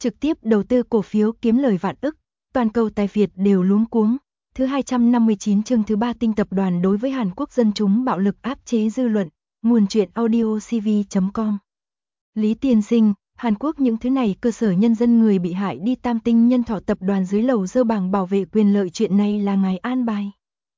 trực tiếp đầu tư cổ phiếu kiếm lời vạn ức, toàn cầu tài Việt đều luống cuống. Thứ 259 chương thứ 3 Tinh tập đoàn đối với Hàn Quốc dân chúng bạo lực áp chế dư luận, nguồn truyện audio cv.com. Lý tiên sinh, Hàn Quốc những thứ này cơ sở nhân dân người bị hại đi Tam Tinh Nhân Thọ tập đoàn dưới lầu dơ bảng bảo vệ quyền lợi chuyện này là ngài an bài.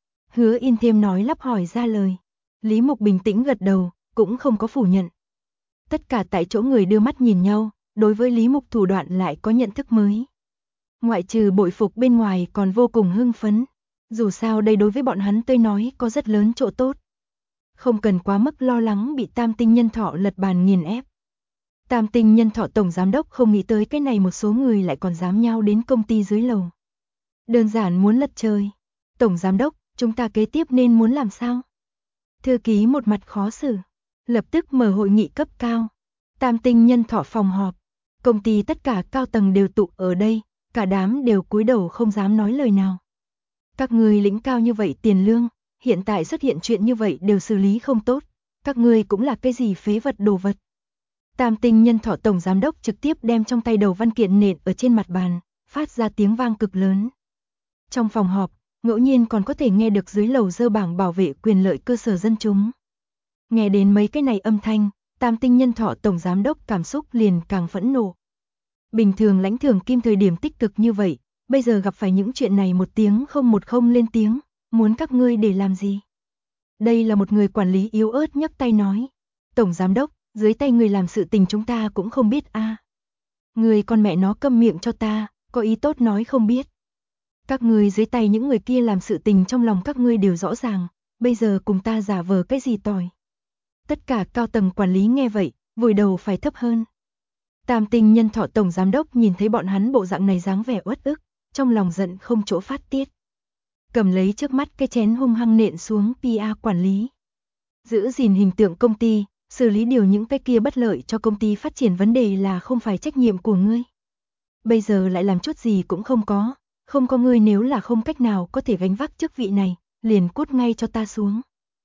Hứa Yên Thiêm nói lắp hỏi ra lời. Lý Mục bình tĩnh gật đầu, cũng không có phủ nhận. Tất cả tại chỗ người đưa mắt nhìn nhau, đối với Lý Mục thủ đoạn lại có nhận thức mới. Ngoại trừ bội phục bên ngoài còn vô cùng hưng phấn. Dù sao đây đối với bọn hắn tôi nói có rất lớn chỗ tốt. Không cần quá mức lo lắng bị Tam Tinh Nhân Thọ lật bàn nghiền ép. Tam Tinh Nhân Thọ tổng giám đốc không nghĩ tới cái này một số người lại còn dám nhau đến công ty dưới lầu. Đơn giản muốn lật trời. Tổng giám đốc, chúng ta kế tiếp nên muốn làm sao? Thư ký một mặt khó xử. Lập tức mở hội nghị cấp cao. Tam Tinh Nhân Thọ phòng họp. Công ty tất cả cao tầng đều tụ ở đây, cả đám đều cúi đầu không dám nói lời nào. Các ngươi lĩnh cao như vậy tiền lương, hiện tại xuất hiện chuyện như vậy đều xử lý không tốt. Các ngươi cũng là cái gì phế vật đồ vật. Tam Tinh Nhân Thọ tổng giám đốc trực tiếp đem trong tay đầu văn kiện nện ở trên mặt bàn, phát ra tiếng vang cực lớn. Trong phòng họp, ngẫu nhiên còn có thể nghe được dưới lầu dơ bảng bảo vệ quyền lợi cơ sở dân chúng. Nghe đến mấy cái này âm thanh, Tam Tinh Nhân Thọ tổng giám đốc cảm xúc liền càng phẫn nộ. Bình thường lãnh thường kim thời điểm tích cực như vậy, bây giờ gặp phải những chuyện này một tiếng không lên tiếng, muốn các ngươi để làm gì? Đây là một người quản lý yếu ớt nhấc tay nói. Tổng giám đốc, dưới tay người làm sự tình chúng ta cũng không biết a. Người con mẹ nó câm miệng cho ta, có ý tốt nói không biết. Các ngươi dưới tay những người kia làm sự tình trong lòng các ngươi đều rõ ràng, bây giờ cùng ta giả vờ cái gì tỏi. Tất cả cao tầng quản lý nghe vậy, vùi đầu phải thấp hơn. Tam Tinh Nhân Thọ tổng giám đốc nhìn thấy bọn hắn bộ dạng này dáng vẻ uất ức, trong lòng giận không chỗ phát tiết. Cầm lấy trước mắt cái chén hung hăng nện xuống PR quản lý. Giữ gìn hình tượng công ty, xử lý điều những cái kia bất lợi cho công ty phát triển vấn đề là không phải trách nhiệm của ngươi. Bây giờ lại làm chút gì cũng không có ngươi nếu là không cách nào có thể gánh vác chức vị này, liền cút ngay cho ta xuống.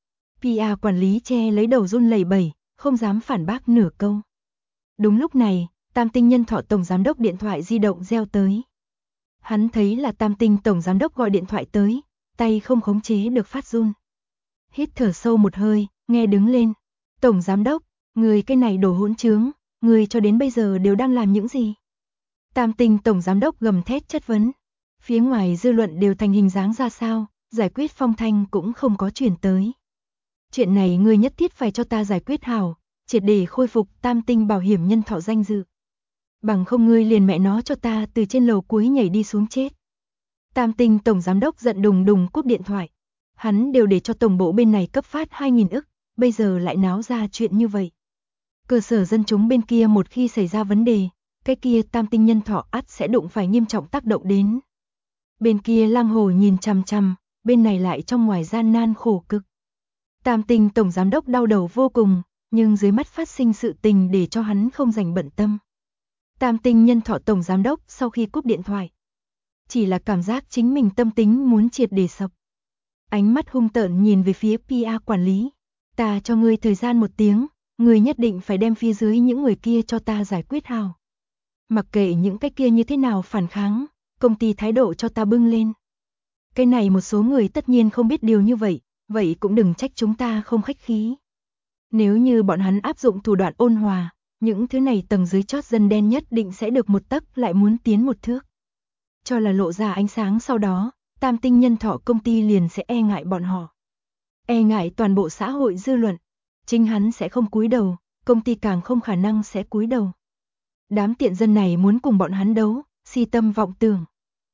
PR quản lý che lấy đầu run lẩy bẩy, không dám phản bác nửa câu. Đúng lúc này, Tam Tinh Nhân Thọ tổng giám đốc điện thoại di động reo tới. Hắn thấy là Tam Tinh tổng giám đốc gọi điện thoại tới, tay không khống chế được phát run. Hít thở sâu một hơi, nghe đứng lên. Tổng giám đốc, người cái này đồ hỗn trướng, người cho đến bây giờ đều đang làm những gì? Tam Tinh tổng giám đốc gầm thét chất vấn. Phía ngoài dư luận đều thành hình dáng ra sao, giải quyết phong thanh cũng không có truyền tới. Chuyện này người nhất thiết phải cho ta giải quyết hảo, triệt để khôi phục Tam Tinh bảo hiểm nhân thọ danh dự. Bằng không ngươi liền mẹ nó cho ta từ trên lầu cuối nhảy đi xuống chết. Tam Tinh tổng giám đốc giận đùng đùng cúp điện thoại. Hắn đều để cho tổng bộ bên này cấp phát 2.000 ức, bây giờ lại náo ra chuyện như vậy. Cơ sở dân chúng bên kia một khi xảy ra vấn đề, cái kia Tam Tinh Nhân Thọ ắt sẽ đụng phải nghiêm trọng tác động đến. Bên kia Lang Hồ nhìn chằm chằm, bên này lại trong ngoài gian nan khổ cực. Tam Tinh tổng giám đốc đau đầu vô cùng, nhưng dưới mắt phát sinh sự tình để cho hắn không dành bận tâm. Tam Tinh Nhân Thọ tổng giám đốc sau khi cúp điện thoại, chỉ là cảm giác chính mình tâm tính muốn triệt để sập. Ánh mắt hung tợn nhìn về phía PR quản lý. Ta cho ngươi thời gian 1 tiếng, ngươi nhất định phải đem phía dưới những người kia cho ta giải quyết hào. Mặc kệ những cái kia như thế nào phản kháng, công ty thái độ cho ta bưng lên. Cái này một số người tất nhiên không biết điều như vậy, vậy cũng đừng trách chúng ta không khách khí. Nếu như bọn hắn áp dụng thủ đoạn ôn hòa, những thứ này tầng dưới chót dân đen nhất định sẽ được một tấc lại muốn tiến một thước. Cho là lộ ra ánh sáng sau đó, Tam Tinh Nhân Thọ công ty liền sẽ e ngại bọn họ. E ngại toàn bộ xã hội dư luận. Chính hắn sẽ không cúi đầu, công ty càng không khả năng sẽ cúi đầu. Đám tiện dân này muốn cùng bọn hắn đấu, si tâm vọng tưởng.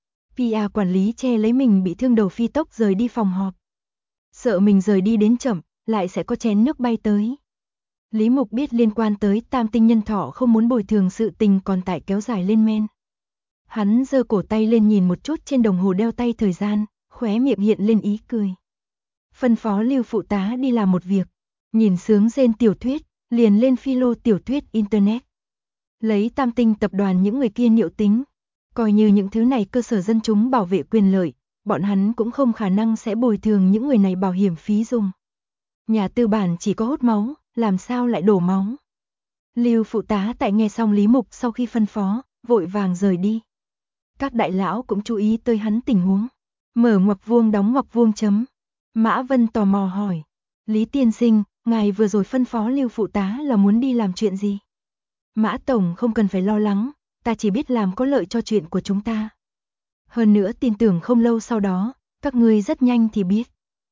PR quản lý che lấy mình bị thương đầu phi tốc rời đi phòng họp. Sợ mình rời đi đến chậm, lại sẽ có chén nước bay tới. Lý Mục biết liên quan tới Tam Tinh Nhân Thọ không muốn bồi thường sự tình còn tại kéo dài lên men. Hắn giơ cổ tay lên nhìn một chút trên đồng hồ đeo tay thời gian, khóe miệng hiện lên ý cười. Phân phó Lưu phụ tá đi làm một việc, nhìn sướng rên tiểu thuyết, liền lên philo tiểu thuyết internet. Lấy Tam Tinh tập đoàn những người kia liệu tính, coi như những thứ này cơ sở dân chúng bảo vệ quyền lợi, bọn hắn cũng không khả năng sẽ bồi thường những người này bảo hiểm phí dùng. Nhà tư bản chỉ có hút máu, làm sao lại đổ máu. Lưu phụ tá tại nghe xong Lý Mục sau khi phân phó, vội vàng rời đi. Các đại lão cũng chú ý tới hắn tình huống. Mở ngoặc vuông đóng ngoặc vuông chấm. Mã Vân tò mò hỏi. Lý tiên sinh, ngài vừa rồi phân phó Lưu phụ tá là muốn đi làm chuyện gì? Mã tổng không cần phải lo lắng, ta chỉ biết làm có lợi cho chuyện của chúng ta. Hơn nữa tin tưởng không lâu sau đó, các ngươi rất nhanh thì biết.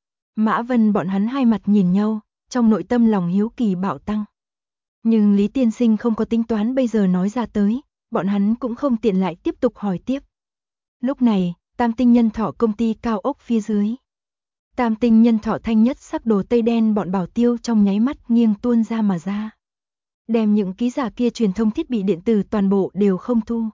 Mã Vân bọn hắn hai mặt nhìn nhau, trong nội tâm lòng hiếu kỳ bạo tăng. Nhưng Lý tiên sinh không có tính toán bây giờ nói ra tới, bọn hắn cũng không tiện lại tiếp tục hỏi tiếp. Lúc này, Tam Tinh Nhân Thọ công ty cao ốc phía dưới. Tam Tinh Nhân Thọ thanh nhất sắc đồ tây đen bọn Bảo Tiêu trong nháy mắt nghiêng tuôn ra mà ra. Đem những ký giả kia truyền thông thiết bị điện tử toàn bộ đều không thu.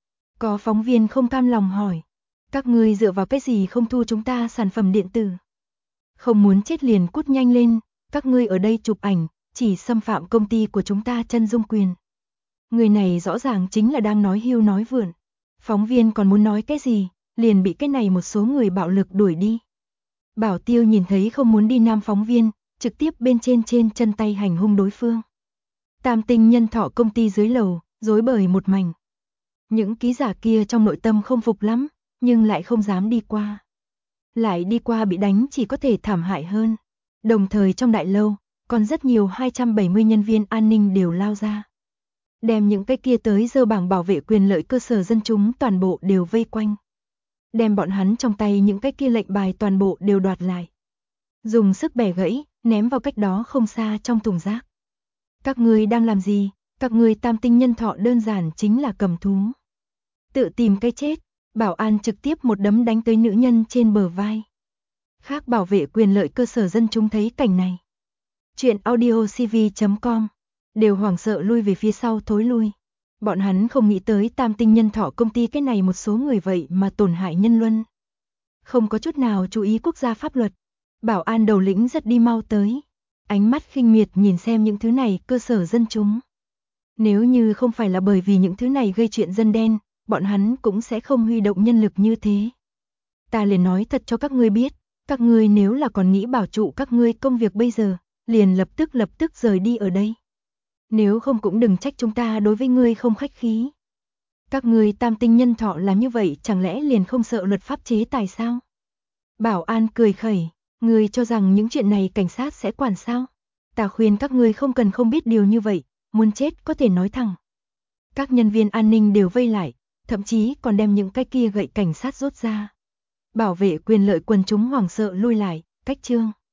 Có phóng viên không cam lòng hỏi. Các ngươi dựa vào cái gì không thu chúng ta sản phẩm điện tử? Không muốn chết liền cút nhanh lên, các ngươi ở đây chụp ảnh, chỉ xâm phạm công ty của chúng ta chân dung quyền. Người này rõ ràng chính là đang nói hưu nói vượn. Phóng viên còn muốn nói cái gì, liền bị cái này một số người bạo lực đuổi đi. Bảo Tiêu nhìn thấy không muốn đi nam phóng viên, trực tiếp bên trên chân tay hành hung đối phương. Tam Tinh Nhân Thọ công ty dưới lầu, rối bời một mảnh. Những ký giả kia trong nội tâm không phục lắm, nhưng lại không dám đi qua. Lại đi qua bị đánh chỉ có thể thảm hại hơn. Đồng thời trong đại lâu, còn rất nhiều 270 nhân viên an ninh đều lao ra. Đem những cái kia tới dơ bảng bảo vệ quyền lợi cơ sở dân chúng toàn bộ đều vây quanh. Đem bọn hắn trong tay những cái kia lệnh bài toàn bộ đều đoạt lại. Dùng sức bẻ gãy, ném vào cách đó không xa trong thùng rác. Các ngươi đang làm gì? Các ngươi Tam Tinh Nhân Thọ đơn giản chính là cầm thú. Tự tìm cái chết, bảo an trực tiếp một đấm đánh tới nữ nhân trên bờ vai. Khác bảo vệ quyền lợi cơ sở dân chúng thấy cảnh này. Chuyện audiocv.com đều hoảng sợ lui về phía sau thối lui. Bọn hắn không nghĩ tới Tam Tinh Nhân Thọ công ty cái này một số người vậy mà tổn hại nhân luân. Không có chút nào chú ý quốc gia pháp luật. Bảo an đầu lĩnh rất đi mau tới. Ánh mắt khinh miệt nhìn xem những thứ này cơ sở dân chúng. Nếu như không phải là bởi vì những thứ này gây chuyện dân đen, bọn hắn cũng sẽ không huy động nhân lực như thế. Ta liền nói thật cho các ngươi biết, các ngươi nếu là còn nghĩ bảo trụ các ngươi công việc bây giờ, liền lập tức rời đi ở đây. Nếu không cũng đừng trách chúng ta đối với ngươi không khách khí. Các ngươi Tam Tinh Nhân Thọ làm như vậy chẳng lẽ liền không sợ luật pháp chế tài sao? Bảo an cười khẩy, ngươi cho rằng những chuyện này cảnh sát sẽ quản sao? Ta khuyên các ngươi không cần không biết điều như vậy, muốn chết có thể nói thẳng. Các nhân viên an ninh đều vây lại, thậm chí còn đem những cái kia gậy cảnh sát rút ra. Bảo vệ quyền lợi quần chúng hoảng sợ lui lại, cách chương.